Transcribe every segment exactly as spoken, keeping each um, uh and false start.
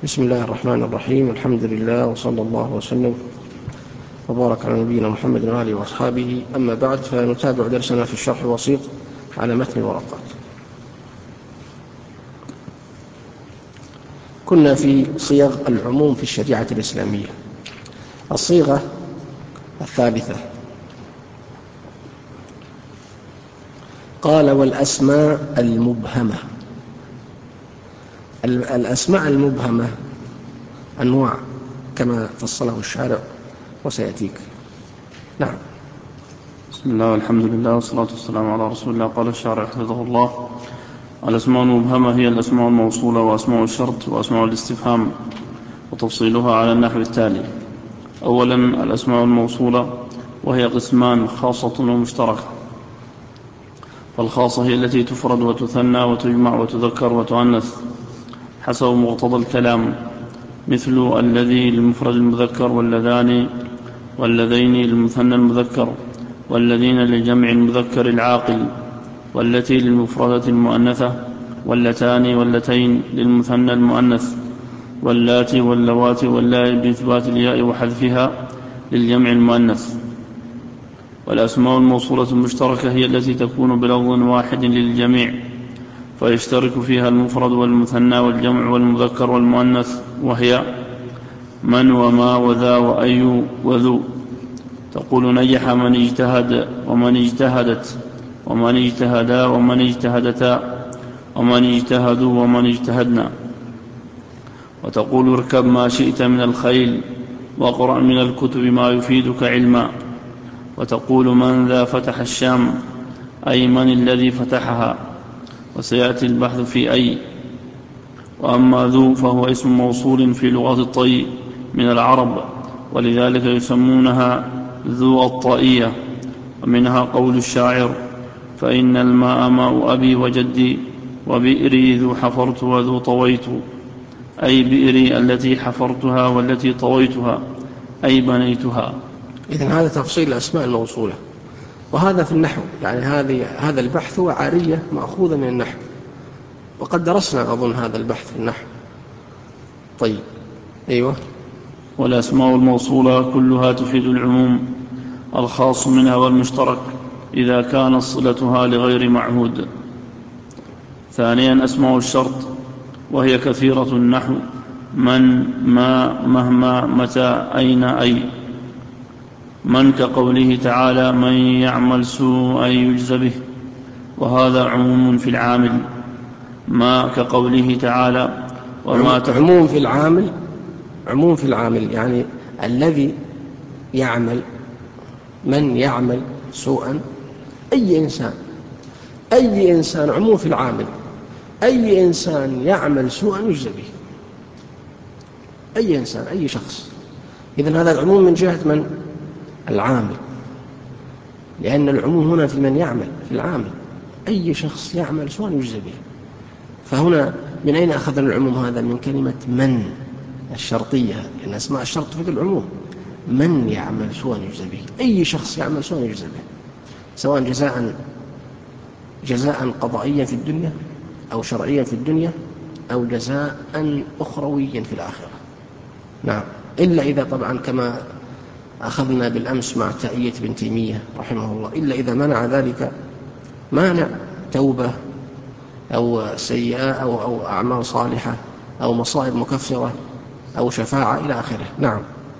بسم الله الرحمن الرحيم. الحمد لله وصلى الله وسلم وبارك على نبينا محمد وآله وأصحابه. أما بعد، فنتابع درسنا في الشرح الوسيط على متن الورقات. كنا في صيغ العموم في الشريعة الإسلامية. الصيغة الثالثة قال: والأسماء المبهمة. الأسماء المبهمة أنواع كما فصله الشارع وسيأتيك. نعم. بسم الله والحمد لله والصلاة والسلام على رسول الله. قال الشارع حفظه الله: الأسماء المبهمة هي الأسماء الموصولة وأسماء الشرط وأسماء الاستفهام، وتفصيلها على النحو التالي. أولا، الأسماء الموصولة، وهي قسمان: خاصة ومشتركة. فالخاصة هي التي تفرد وتثنى وتجمع وتذكر وتؤنث حسب مقتضى الكلام، مثل الذي للمفرد المذكر، واللذان واللذين للمثنى المذكر، والذين للجمع المذكر العاقل، والتي للمفردة المؤنثة، واللتان واللتين للمثنى المؤنث، واللاتي واللواتي واللائي بإثبات الياء وحذفها للجمع المؤنث. والأسماء الموصولة المشتركة هي التي تكون بلفظ واحد للجميع، فيشترك فيها المفرد والمثنى والجمع والمذكر والمؤنث، وهي من وما وذا وأي وذو. تقول: نجح من اجتهد ومن اجتهدت ومن اجتهدا ومن اجتهدتا ومن اجتهدوا ومن اجتهدنا. وتقول: اركب ما شئت من الخيل واقرأ من الكتب ما يفيدك علما. وتقول: من ذا فتح الشام، أي من الذي فتحها. وسيأتي البحث في أي. وأما ذو فهو اسم موصول في لغة الطي من العرب، ولذلك يسمونها ذو الطائية. ومنها قول الشاعر: فإن الماء ماء أبي وجدي، وبئري ذو حفرت وذو طويت. أي بئري التي حفرتها والتي طويتها، أي بنيتها. إذن هذا تفصيل الأسماء الموصولة، وهذا في النحو، يعني هذه هذا البحث هو عارية مأخوذة من النحو، وقد درسنا أظن هذا البحث في النحو. طيب، أيوة. والأسماء الموصولة كلها تفيد العموم، الخاص منها والمشترك، إذا كانت صلتها لغير معهود. ثانيا، أسماء الشرط، وهي كثيرة النحو: من، ما، مهما، متى، أين، أي. من كقوله تعالى: من يعمل سوءا يجز به، وهذا عموم في العامل. ما كقوله تعالى: وما عموم في العامل. عموم في العامل يعني الذي يعمل، من يعمل سوءا، أي إنسان، أي إنسان، عموم في العامل، أي إنسان يعمل سوءا يجزى به، أي إنسان، أي شخص. إذن هذا العموم من جهة من؟ العامل، لأن العموم هنا في من يعمل، في العامل، أي شخص يعمل سوءا يجزى به. فهنا من أين أخذنا العموم هذا؟ من كلمة من الشرطية، لأن أسماء الشرط تفيد العموم. من يعمل سوءا يجزى به، أي شخص يعمل سوءا يجزى به، سواء جزاء جزاء قضائيا في الدنيا أو شرعيا في الدنيا أو جزاء أخرويا في الآخرة. نعم، إلا إذا طبعا كما أخذنا بالأمس مع تأية بن تيمية رحمه الله، إلا إذا منع ذلك مانع توبة أو سيئة أو, أو أعمال صالحة أو مصائب مكفرة أو شفاعة إلى آخره. نعم.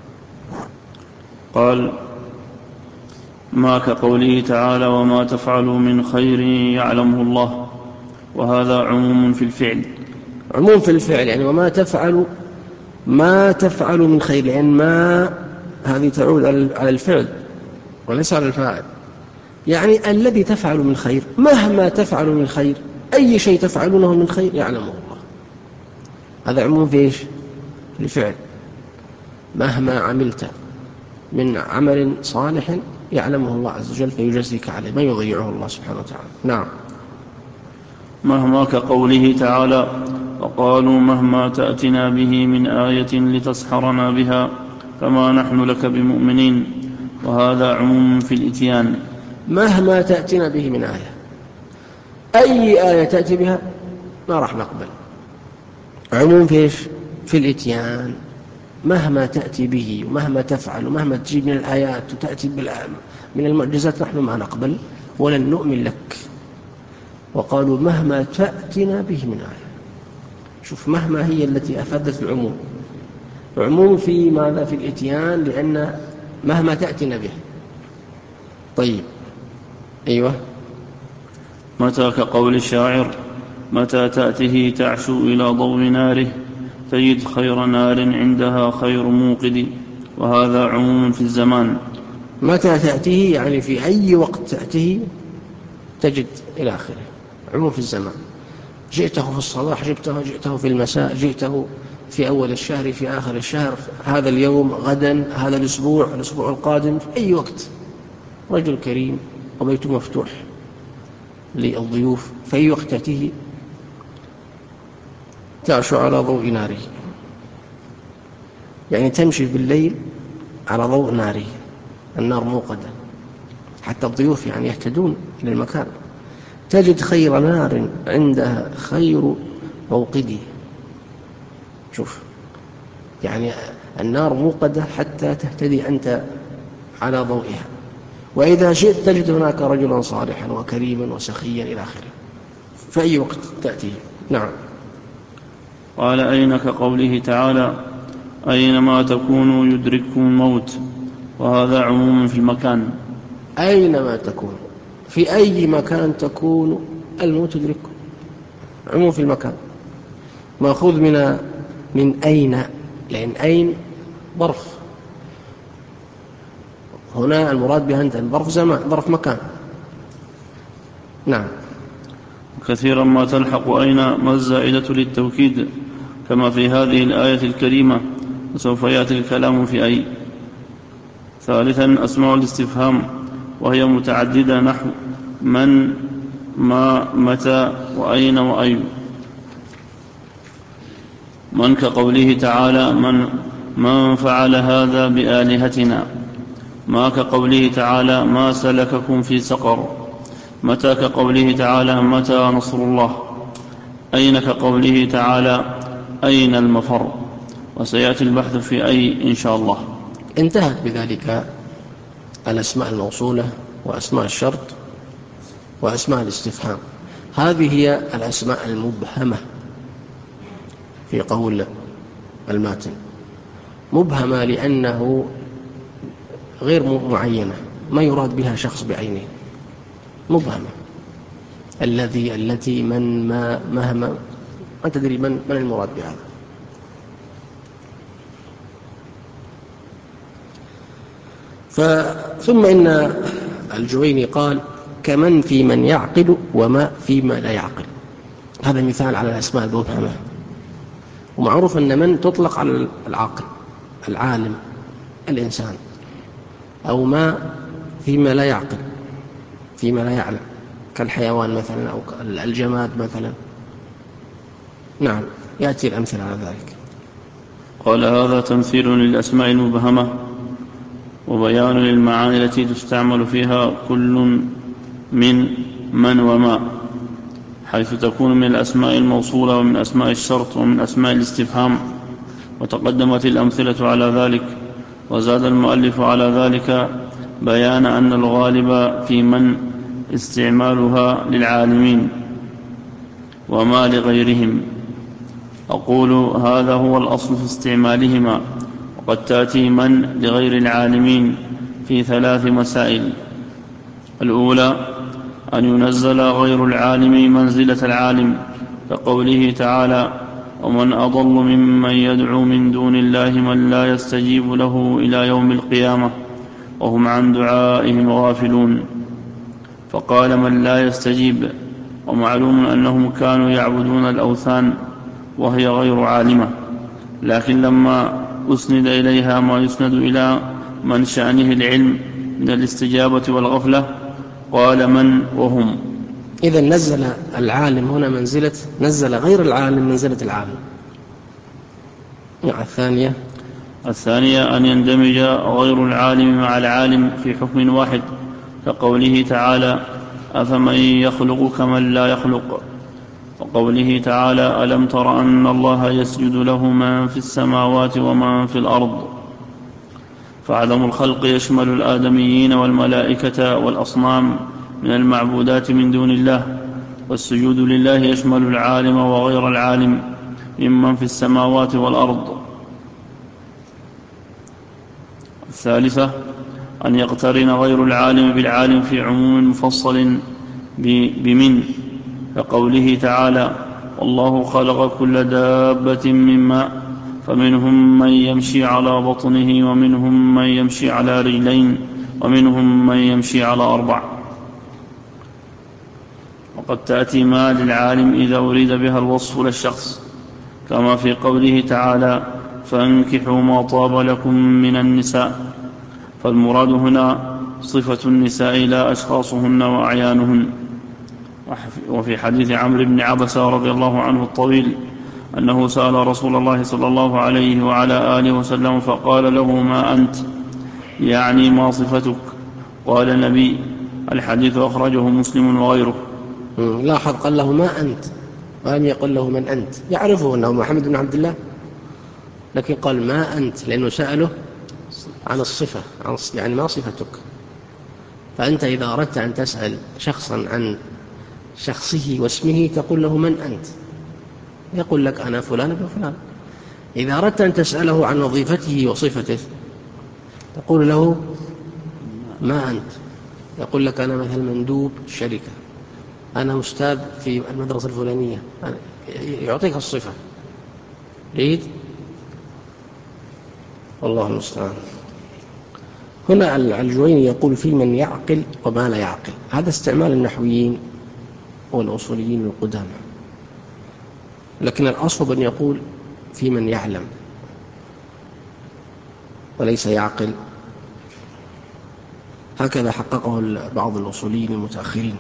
قال: ما كقوله تعالى: وما تفعلوا من خير يعلمه الله، وهذا عموم في الفعل. عموم في الفعل يعني وما تفعل، ما تفعل من خير، لأن ما هذه تعود على الفعل وليس على الفاعل. يعني الذي تفعل من خير، مهما تفعل من خير، أي شيء تفعلونه من خير يعلمه الله. هذا عموم في إيش؟ في الفعل. مهما عملت من عمل صالح يعلمه الله عز وجل فيجزيك عليه، ما يضيعه الله سبحانه وتعالى. نعم. مهما كقوله تعالى: وقالوا مهما تأتنا به من آية لتسحرنا بها فما نحن لك بمؤمنين، وهذا عموم في الإتيان. مهما تأتنا به من آية، أي آية تأتي بها ما راح نقبل. عموم في إيش؟ في الإتيان مهما تأتي به ومهما تفعل ومهما تجيب من الآيات وتأتي من المعجزات نحن ما نقبل ولن نؤمن لك. وقالوا مهما تأتنا به من آية. شوف مهما هي التي أفادت العموم، عموم في ماذا؟ في الإتيان، لأن مهما تأتنا به. طيب أيوة. متى كقول الشاعر متى تأته تعشو إلى ضوء ناره تجد خير نار عندها خير موقد، وهذا عموم في الزمان. متى تأته يعني في أي وقت تأته تجد إلى آخره، عموم في الزمان. جئته في الصباح، جئته, جئته في المساء، جئته في أول الشهر، في آخر الشهر، هذا اليوم، غدا، هذا الأسبوع، الأسبوع القادم، في أي وقت. رجل كريم وبيته مفتوح للضيوف، في أي وقت تأتيه تعشو على ضوء ناره، يعني تمشي بالليل على ضوء ناره، النار موقدة حتى الضيوف يعني يهتدون إلى المكان. تجد خير نار عندها خير موقدي. شوف يعني النار موقدة حتى تهتدي أنت على ضوئها، وإذا شئت تجد هناك رجلا صالحا وكريما وسخيا إلى آخره في أي وقت تأتيه. نعم. قال أين كقوله تعالى أينما تكونوا يدرككم الموت، وهذا عموم في المكان. أينما تكون، في أي مكان تكون الموت يدرككم، عموم في المكان، مأخوذ من من أين، لأن أين ظرف، هنا المراد بها أنت ظرف زمان، ظرف مكان. نعم. كثيرا ما تلحق أين ما الزائدة للتوكيد كما في هذه الآية الكريمة، وسوف يأتي الكلام في أي. ثالثا أسماء الاستفهام وهي متعددة نحو من، ما، متى، وأين، وأي. من كقوله تعالى من, من فعل هذا بآلهتنا. ما كقوله تعالى ما سلككم في سقر. متى كقوله تعالى متى نصر الله. أين كقوله تعالى أين المفر. وسيأتي البحث في أي إن شاء الله. انتهت بذلك الأسماء الموصولة وأسماء الشرط وأسماء الاستفهام. هذه هي الأسماء المبهمة في قول الماتن، مبهمة لأنه غير معينة، ما يراد بها شخص بعينه، مبهمة. الذي، التي، من، ما، مهما، ما تدري من, من المراد بهذا. ثم إن الجويني قال كمن في من يعقل وما فيما لا يعقل. هذا مثال على الأسماء المبهمة. ومعروف أن من تطلق على العاقل، العالم، الإنسان، أو ما فيما لا يعقل، فيما لا يعلم، كالحيوان مثلا أو الجماد مثلا. نعم، يأتي الأمثلة على ذلك. قال هذا تمثيل للأسماء المبهمة وبيان للمعاني التي تستعمل فيها كل من من وما، حيث تكون من الأسماء الموصولة ومن أسماء الشرط ومن أسماء الاستفهام. وتقدمت الأمثلة على ذلك. وزاد المؤلف على ذلك بيان أن الغالب في من استعمالها للعالمين وما لغيرهم. أقول هذا هو الأصل في استعمالهما. وقد تأتي من لغير العالمين في ثلاث مسائل. الأولى أن ينزل غير العالم منزلة العالم، كقوله تعالى ومن أضل ممن يدعو من دون الله من لا يستجيب له إلى يوم القيامة وهم عن دعائهم غافلون. فقال من لا يستجيب، ومعلوم أنهم كانوا يعبدون الأوثان وهي غير عالمة، لكن لما أسند إليها ما يسند إلى من شأنه العلم من الاستجابة والغفلة قال من وهم. إذا نزل العالم هنا منزلة، نزل غير العالم منزلة العالم. الثانية الثانية أن يندمج غير العالم مع العالم في حكم واحد، كقوله تعالى أفمن يخلق كمن لا يخلق. وقوله تعالى ألم تر أن الله يسجد له من في السماوات ومن في الأرض. فعدم الخلق يشمل الآدميين والملائكة والأصنام من المعبودات من دون الله، والسجود لله يشمل العالم وغير العالم ممن في السماوات والأرض. الثالثة أن يقترن غير العالم بالعالم في عموم مفصل بمن، كقوله تعالى والله خلق كل دابة من ماء فمنهم من يمشي على بطنه ومنهم من يمشي على رجلين ومنهم من يمشي على أربع. وقد تأتي ما للعالم إذا أريد بها الوصف للشخص، كما في قوله تعالى فانكحوا ما طاب لكم من النساء، فالمراد هنا صفة النساء لا أشخاصهن وأعيانهن. وفي حديث عمرو بن عبسة رضي الله عنه الطويل أنه سأل رسول الله صلى الله عليه وعلى آله وسلم فقال له ما أنت، يعني ما صفتك؟ قال النبي. الحديث أخرجه مسلم وغيره. لاحظ قال له ما أنت ولم يقل له من أنت، يعرفه أنه محمد بن عبد الله، لكن قال ما أنت لأنه سأله عن الصفة، يعني ما صفتك. فأنت إذا أردت أن تسأل شخصا عن شخصه واسمه تقول له من أنت، يقول لك أنا فلان ابن فلان. إذا أردت أن تسأله عن وظيفته وصفته تقول له ما أنت، يقول لك أنا مثل مندوب شركة، أنا أستاذ في المدرسة الفلانية، يعطيك الصفة. ليه؟ والله المستعان. هنا الجويني يقول في من يعقل وما لا يعقل، هذا استعمال النحويين والأصوليين القدامى، لكن الأصل أن يقول في من يعلم وليس يعقل. هكذا حققه بعض الأصوليين المتأخرين،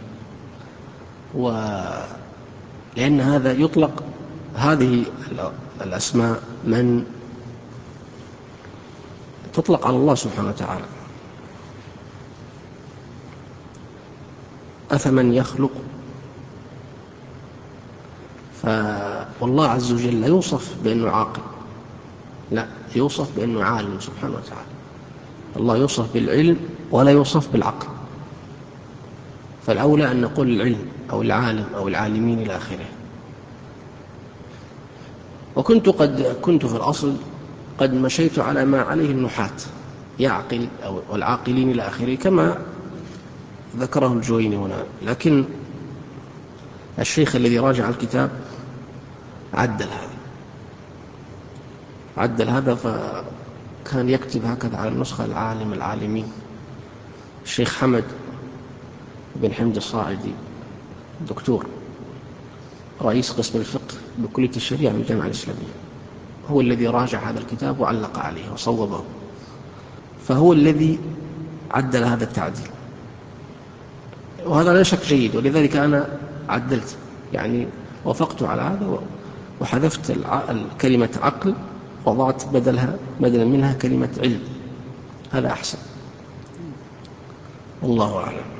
ولأن هذا يطلق هذه الأسماء من تطلق على الله سبحانه وتعالى. أفمن يخلق، فوالله عز وجل لا يوصف بأنه عاقل، لا، يوصف بأنه عالم سبحانه وتعالى. الله يوصف بالعلم ولا يوصف بالعقل، فالأولى أن نقول العلم أو العالم أو العالمين إلى آخره. وكنت قد كنت في الأصل قد مشيت على ما عليه النحاة، يعقل أو والعاقلين إلى آخره كما ذكره الجويني هنا، لكن الشيخ الذي راجع الكتاب عدل هذا عدل هذا فكان يكتب هكذا على النسخة العالم العالمين. الشيخ حمد بن حمد الصاعدي دكتور رئيس قسم الفقه بكلية الشريعة من الجامعة الإسلامية، هو الذي راجع هذا الكتاب وعلق عليه وصوبه، فهو الذي عدل هذا التعديل، وهذا لا شك جيد، ولذلك أنا عدلت، يعني وافقت على هذا وحذفت كلمة عقل وضعت بدلها بدلا منها كلمة علم، هذا أحسن. والله أعلم.